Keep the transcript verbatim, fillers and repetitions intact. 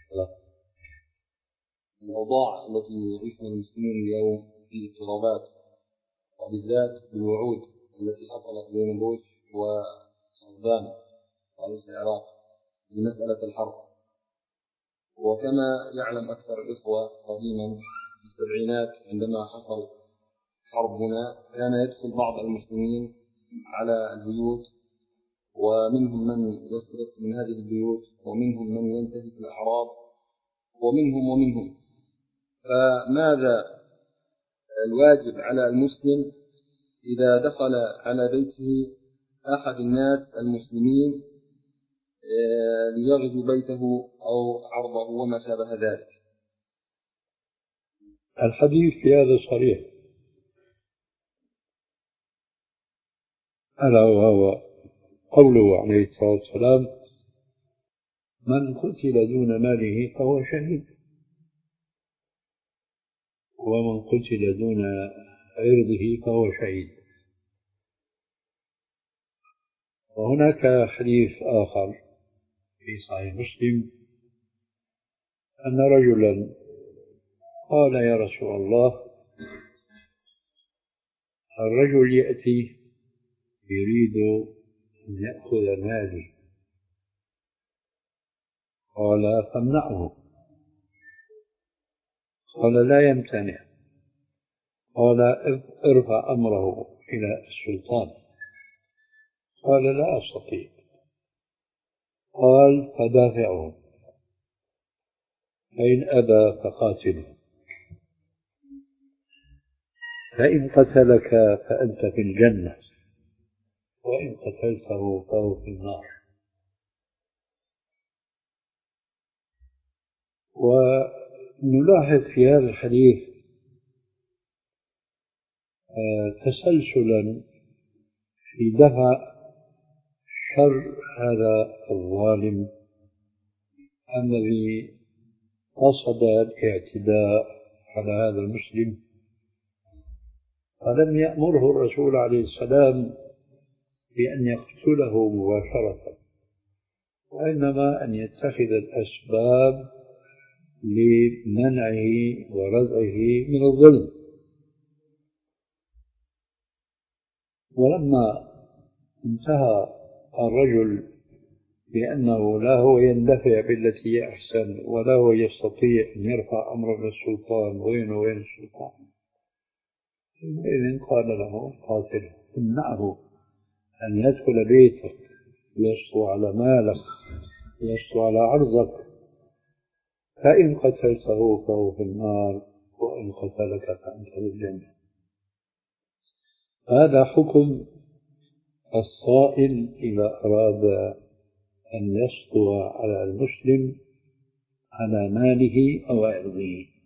الأوضاع التي يعيشها المسلمون اليوم في اضطرابات، وبالذات بالوعود التي حصلت بين بوش وصدام رئيس العراق بمسألة الحرب. وكما يعلم أكثر الإخوة قديما في السبعينات عندما حصل حرب هنا كان يدخل بعض المسلمين على البيوت، ومنهم من يسرق من هذه البيوت، ومنهم من ينتهك الأعراض، ومنهم ومنهم. فماذا الواجب على المسلم إذا دخل على بيته أحد الناس المسلمين ليغزو بيته أو عرضه وما شابه ذلك؟ الحديث في هذا صريح، ألا وهو قوله عليه الصلاة والسلام: من قتل دون ماله فهو شهيد، ومن قتل دون عرضه فهو شهيد. وهناك حديث آخر في صحيح مسلم أن رجلا قال: يا رسول الله، الرجل يأتي يريد أن يأخذ مالي. قال: فامنعه. قال: لا يمتنع. قال: ارفع أمره إلى السلطان. قال: لا أستطيع. قال: فدافعه، فإن أبى فقاتله، فإن قتلك فأنت في الجنة، وإن قتلته فهو في النار. ونلاحظ في هذا الحديث تسلسلا في دفع شر هذا الظالم الذي قصد الاعتداء على هذا المسلم. فلم يأمره الرسول عليه السلام بأن يقتله مباشرة، وإنما أن يتخذ الأسباب لمنعه وردعه من الظلم. ولما انتهى الرجل بأنه لا هو يندفع بالتي هي أحسن ولا هو يستطيع أن يرفع أمره للسلطان وينه وين السلطان، إذن قال له: قاتله، امنعه أن يدخل بيتك يسطو على مالك يسطو على عرضك، فإن قتلته فهو في النار، وإن قتلك فأنت في الجنة. هذا حكم الصائل إذا أراد أن يسطو على المسلم على ماله أو عرضه.